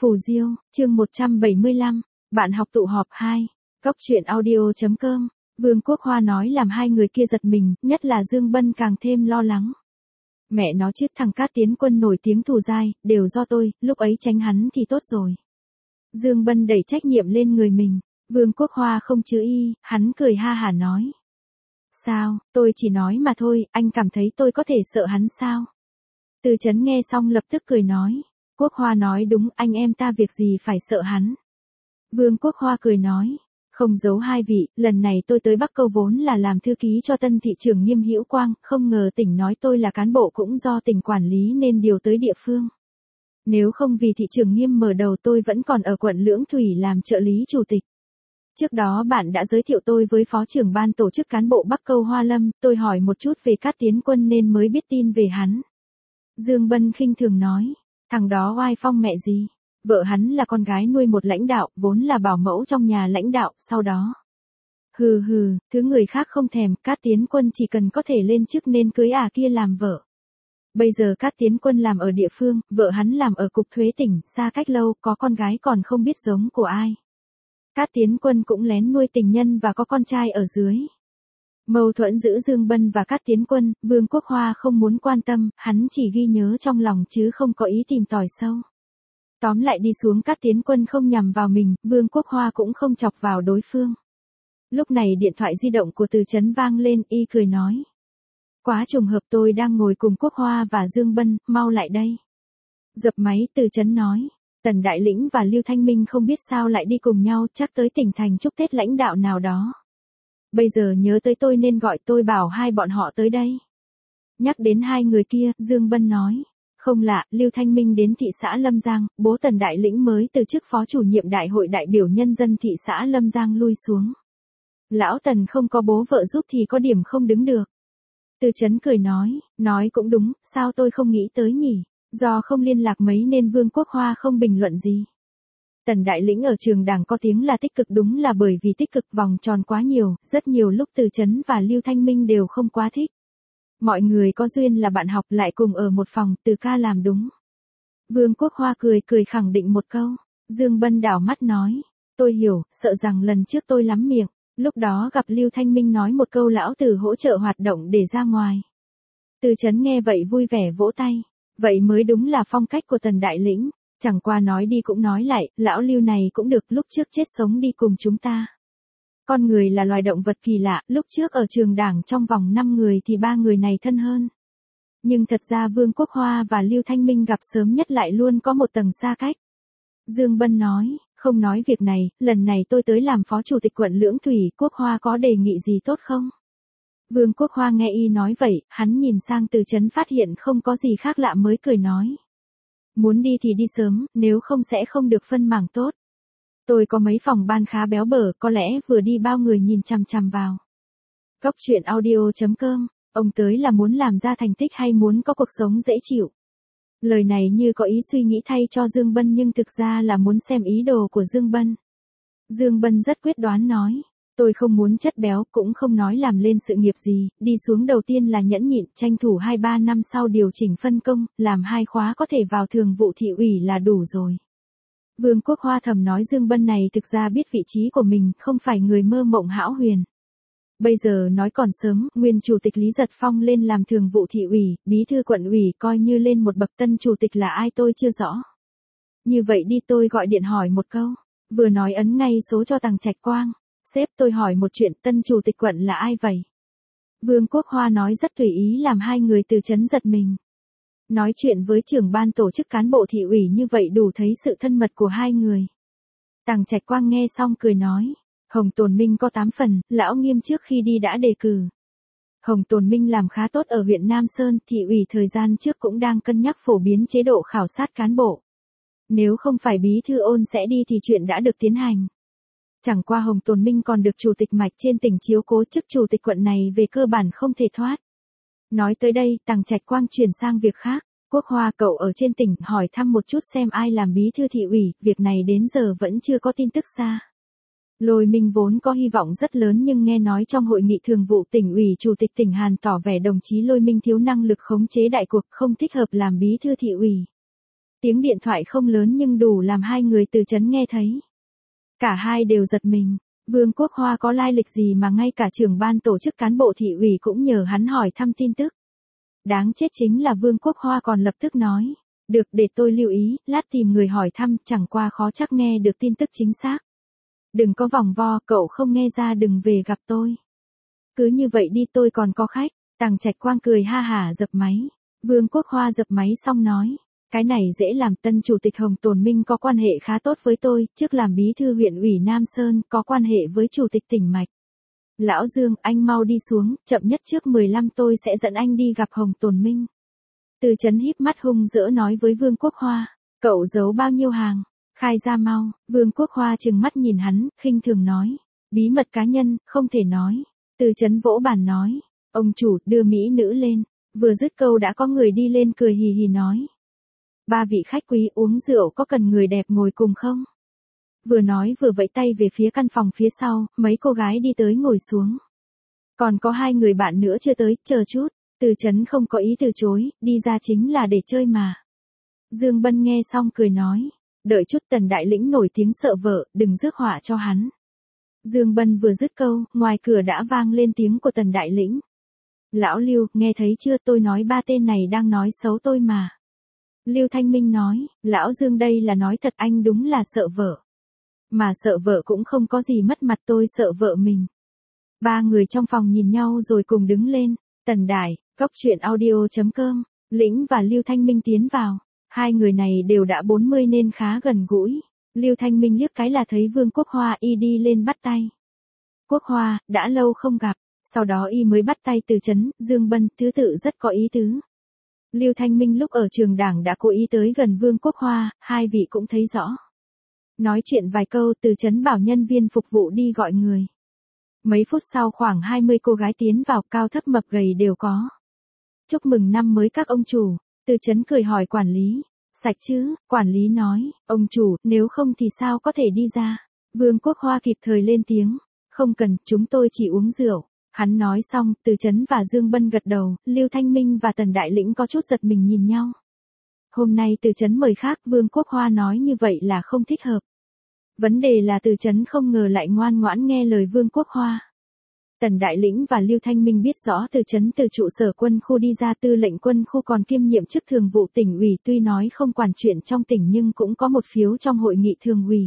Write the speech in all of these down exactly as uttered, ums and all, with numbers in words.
Phù Diêu, chương một trăm bảy mươi lăm, bạn học tụ họp hai, Cốc truyện audio chấm com. Vương Quốc Hoa nói làm hai người kia giật mình, nhất là Dương Bân càng thêm lo lắng. Mẹ nó chứ, thằng Cát Tiến Quân nổi tiếng thù dai, đều do tôi, lúc ấy tránh hắn thì tốt rồi. Dương Bân đẩy trách nhiệm lên người mình. Vương Quốc Hoa không chứ y, hắn cười ha hả nói. Sao, tôi chỉ nói mà thôi, anh cảm thấy tôi có thể sợ hắn sao? Từ Chấn nghe xong lập tức cười nói. Quốc Hoa nói đúng, anh em ta việc gì phải sợ hắn. Vương Quốc Hoa cười nói. Không giấu hai vị, lần này tôi tới Bắc Câu vốn là làm thư ký cho tân thị trưởng Nghiêm Hữu Quang, không ngờ tỉnh nói tôi là cán bộ cũng do tỉnh quản lý nên điều tới địa phương. Nếu không vì thị trưởng Nghiêm mở đầu tôi vẫn còn ở quận Lưỡng Thủy làm trợ lý chủ tịch. Trước đó bạn đã giới thiệu tôi với phó trưởng ban tổ chức cán bộ Bắc Câu Hoa Lâm, tôi hỏi một chút về Cát Tiến Quân nên mới biết tin về hắn. Dương Bân khinh thường nói, thằng đó oai phong mẹ gì, vợ hắn là con gái nuôi một lãnh đạo, vốn là bảo mẫu trong nhà lãnh đạo, sau đó. Hừ hừ, thứ người khác không thèm, Cát Tiến Quân chỉ cần có thể lên chức nên cưới à kia làm vợ. Bây giờ Cát Tiến Quân làm ở địa phương, vợ hắn làm ở cục thuế tỉnh, xa cách lâu, có con gái còn không biết giống của ai. Cát Tiến Quân cũng lén nuôi tình nhân và có con trai ở dưới. Mâu thuẫn giữa Dương Bân và Cát Tiến Quân, Vương Quốc Hoa không muốn quan tâm, hắn chỉ ghi nhớ trong lòng chứ không có ý tìm tòi sâu. Tóm lại đi xuống Cát Tiến Quân không nhằm vào mình, Vương Quốc Hoa cũng không chọc vào đối phương. Lúc này điện thoại di động của Từ Chấn vang lên, y cười nói. Quá trùng hợp, tôi đang ngồi cùng Quốc Hoa và Dương Bân, mau lại đây. Dập máy, Từ Chấn nói. Tần Đại Lĩnh và Lưu Thanh Minh không biết sao lại đi cùng nhau, chắc tới tỉnh thành chúc Tết lãnh đạo nào đó. Bây giờ nhớ tới tôi nên gọi tôi bảo hai bọn họ tới đây. Nhắc đến hai người kia, Dương Bân nói. Không lạ, Lưu Thanh Minh đến thị xã Lâm Giang, bố Tần Đại Lĩnh mới từ chức phó chủ nhiệm đại hội đại biểu nhân dân thị xã Lâm Giang lui xuống. Lão Tần không có bố vợ giúp thì có điểm không đứng được. Từ Chấn cười nói, nói cũng đúng, sao tôi không nghĩ tới nhỉ, do không liên lạc mấy nên Vương Quốc Hoa không bình luận gì. Tần Đại Lĩnh ở trường đảng có tiếng là tích cực, đúng là bởi vì tích cực vòng tròn quá nhiều, rất nhiều lúc Từ Chấn và Lưu Thanh Minh đều không quá thích. Mọi người có duyên là bạn học lại cùng ở một phòng, Từ ca làm đúng. Vương Quốc Hoa cười cười khẳng định một câu. Dương Bân đảo mắt nói. Tôi hiểu, sợ rằng lần trước tôi lắm miệng. Lúc đó gặp Lưu Thanh Minh nói một câu lão Từ hỗ trợ hoạt động để ra ngoài. Từ Chấn nghe vậy vui vẻ vỗ tay. Vậy mới đúng là phong cách của Tần Đại Lĩnh. Chẳng qua nói đi cũng nói lại, lão Lưu này cũng được, lúc trước chết sống đi cùng chúng ta. Con người là loài động vật kỳ lạ, lúc trước ở trường đảng trong vòng năm người thì ba người này thân hơn. Nhưng thật ra Vương Quốc Hoa và Lưu Thanh Minh gặp sớm nhất lại luôn có một tầng xa cách. Dương Bân nói, không nói việc này, lần này tôi tới làm phó chủ tịch quận Lưỡng Thủy, Quốc Hoa có đề nghị gì tốt không? Vương Quốc Hoa nghe y nói vậy, hắn nhìn sang Từ Chấn phát hiện không có gì khác lạ mới cười nói. Muốn đi thì đi sớm, nếu không sẽ không được phân mảng tốt. Tôi có mấy phòng ban khá béo bở, có lẽ vừa đi bao người nhìn chằm chằm vào. Cốc truyện audio chấm com, ông tới là muốn làm ra thành tích hay muốn có cuộc sống dễ chịu? Lời này như có ý suy nghĩ thay cho Dương Bân nhưng thực ra là muốn xem ý đồ của Dương Bân. Dương Bân rất quyết đoán nói, tôi không muốn chất béo, cũng không nói làm lên sự nghiệp gì, đi xuống đầu tiên là nhẫn nhịn, tranh thủ hai ba năm sau điều chỉnh phân công, làm hai khóa có thể vào thường vụ thị ủy là đủ rồi. Vương Quốc Hoa thầm nói Dương Bân này thực ra biết vị trí của mình, không phải người mơ mộng hão huyền. Bây giờ nói còn sớm, nguyên chủ tịch Lý Giật Phong lên làm thường vụ thị ủy, bí thư quận ủy coi như lên một bậc, tân chủ tịch là ai tôi chưa rõ. Như vậy đi, tôi gọi điện hỏi một câu, vừa nói ấn ngay số cho Tằng Trạch Quang. Sếp, tôi hỏi một chuyện, tân chủ tịch quận là ai vậy? Vương Quốc Hoa nói rất tùy ý làm hai người Từ Chấn giật mình. Nói chuyện với trưởng ban tổ chức cán bộ thị ủy như vậy đủ thấy sự thân mật của hai người. Tằng Trạch Quang nghe xong cười nói. Hồng Tồn Minh có tám phần, lão Nghiêm trước khi đi đã đề cử. Hồng Tồn Minh làm khá tốt ở huyện Nam Sơn, thị ủy thời gian trước cũng đang cân nhắc phổ biến chế độ khảo sát cán bộ. Nếu không phải bí thư Ôn sẽ đi thì chuyện đã được tiến hành. Chẳng qua Hồng Tồn Minh còn được chủ tịch mạch trên tỉnh chiếu cố, chức chủ tịch quận này về cơ bản không thể thoát. Nói tới đây, Tằng Trạch Quang chuyển sang việc khác. Quốc Hoa, cậu ở trên tỉnh hỏi thăm một chút xem ai làm bí thư thị ủy, việc này đến giờ vẫn chưa có tin tức xa. Lôi Minh vốn có hy vọng rất lớn nhưng nghe nói trong hội nghị thường vụ tỉnh ủy chủ tịch tỉnh Hàn tỏ vẻ đồng chí Lôi Minh thiếu năng lực khống chế đại cuộc, không thích hợp làm bí thư thị ủy. Tiếng điện thoại không lớn nhưng đủ làm hai người từ trấn nghe thấy. Cả hai đều giật mình, Vương Quốc Hoa có lai lịch gì mà ngay cả trưởng ban tổ chức cán bộ thị ủy cũng nhờ hắn hỏi thăm tin tức. Đáng chết chính là Vương Quốc Hoa còn lập tức nói, được để tôi lưu ý, lát tìm người hỏi thăm, chẳng qua khó chắc nghe được tin tức chính xác. Đừng có vòng vo, cậu không nghe ra đừng về gặp tôi. Cứ như vậy đi tôi còn có khách. Tằng Trạch Quang cười ha hả dập máy. Vương Quốc Hoa dập máy xong nói, cái này dễ làm, tân chủ tịch Hồng Tồn Minh có quan hệ khá tốt với tôi, trước làm bí thư huyện ủy Nam Sơn, có quan hệ với chủ tịch tỉnh Mạch. Lão Dương, anh mau đi xuống, chậm nhất trước mười lăm tôi sẽ dẫn anh đi gặp Hồng Tồn Minh. Từ Chấn híp mắt hung dỡ nói với Vương Quốc Hoa, cậu giấu bao nhiêu hàng, khai ra mau. Vương Quốc Hoa trừng mắt nhìn hắn, khinh thường nói, bí mật cá nhân, không thể nói. Từ Chấn vỗ bàn nói, ông chủ, đưa mỹ nữ lên. Vừa dứt câu đã có người đi lên cười hì hì nói, ba vị khách quý uống rượu có cần người đẹp ngồi cùng không? Vừa nói vừa vẫy tay về phía căn phòng phía sau, mấy cô gái đi tới ngồi xuống. Còn có hai người bạn nữa chưa tới, chờ chút. Từ Chấn không có ý từ chối, đi ra chính là để chơi mà. Dương Bân nghe xong cười nói, đợi chút, Tần đại lĩnh nổi tiếng sợ vợ, đừng rước họa cho hắn. Dương Bân vừa dứt câu, ngoài cửa đã vang lên tiếng của Tần đại lĩnh. Lão Lưu, nghe thấy chưa, tôi nói ba tên này đang nói xấu tôi mà. Lưu Thanh Minh nói, lão Dương đây là nói thật, anh đúng là sợ vợ. Mà sợ vợ cũng không có gì mất mặt, tôi sợ vợ mình. Ba người trong phòng nhìn nhau rồi cùng đứng lên. Tần Đại, Cốc truyện audio chấm com, Lĩnh và Lưu Thanh Minh tiến vào. Hai người này đều đã bốn mươi nên khá gần gũi. Lưu Thanh Minh liếc cái là thấy Vương Quốc Hoa y đi lên bắt tay. Quốc Hoa, đã lâu không gặp. Sau đó y mới bắt tay Từ Chấn, Dương Bân, thứ tự rất có ý tứ. Lưu Thanh Minh lúc ở trường đảng đã cố ý tới gần Vương Quốc Hoa, hai vị cũng thấy rõ. Nói chuyện vài câu, Từ Chấn bảo nhân viên phục vụ đi gọi người. Mấy phút sau khoảng hai mươi cô gái tiến vào, cao thấp mập gầy đều có. Chúc mừng năm mới các ông chủ. Từ Chấn cười hỏi quản lý, sạch chứ? Quản lý nói, ông chủ, nếu không thì sao có thể đi ra? Vương Quốc Hoa kịp thời lên tiếng, không cần, chúng tôi chỉ uống rượu. Hắn nói xong, Từ Chấn và Dương Bân gật đầu, Lưu Thanh Minh và Tần Đại Lĩnh có chút giật mình nhìn nhau. Hôm nay Từ Chấn mời khác, Vương Quốc Hoa nói như vậy là không thích hợp. Vấn đề là Từ Chấn không ngờ lại ngoan ngoãn nghe lời Vương Quốc Hoa. Tần Đại Lĩnh và Lưu Thanh Minh biết rõ Từ Chấn từ trụ sở quân khu đi ra, tư lệnh quân khu còn kiêm nhiệm chức thường vụ tỉnh ủy, tuy nói không quản chuyện trong tỉnh nhưng cũng có một phiếu trong hội nghị thường ủy.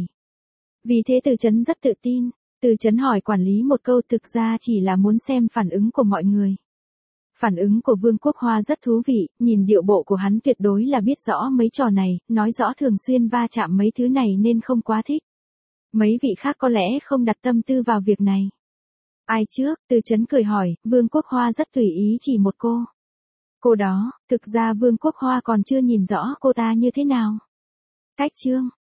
Vì thế Từ Chấn rất tự tin. Từ Chấn hỏi quản lý một câu, thực ra chỉ là muốn xem phản ứng của mọi người. Phản ứng của Vương Quốc Hoa rất thú vị, nhìn điệu bộ của hắn tuyệt đối là biết rõ mấy trò này, nói rõ thường xuyên va chạm mấy thứ này nên không quá thích. Mấy vị khác có lẽ không đặt tâm tư vào việc này. Ai trước? Từ Chấn cười hỏi, Vương Quốc Hoa rất tùy ý chỉ một cô. Cô đó, thực ra Vương Quốc Hoa còn chưa nhìn rõ cô ta như thế nào. Cách Trương,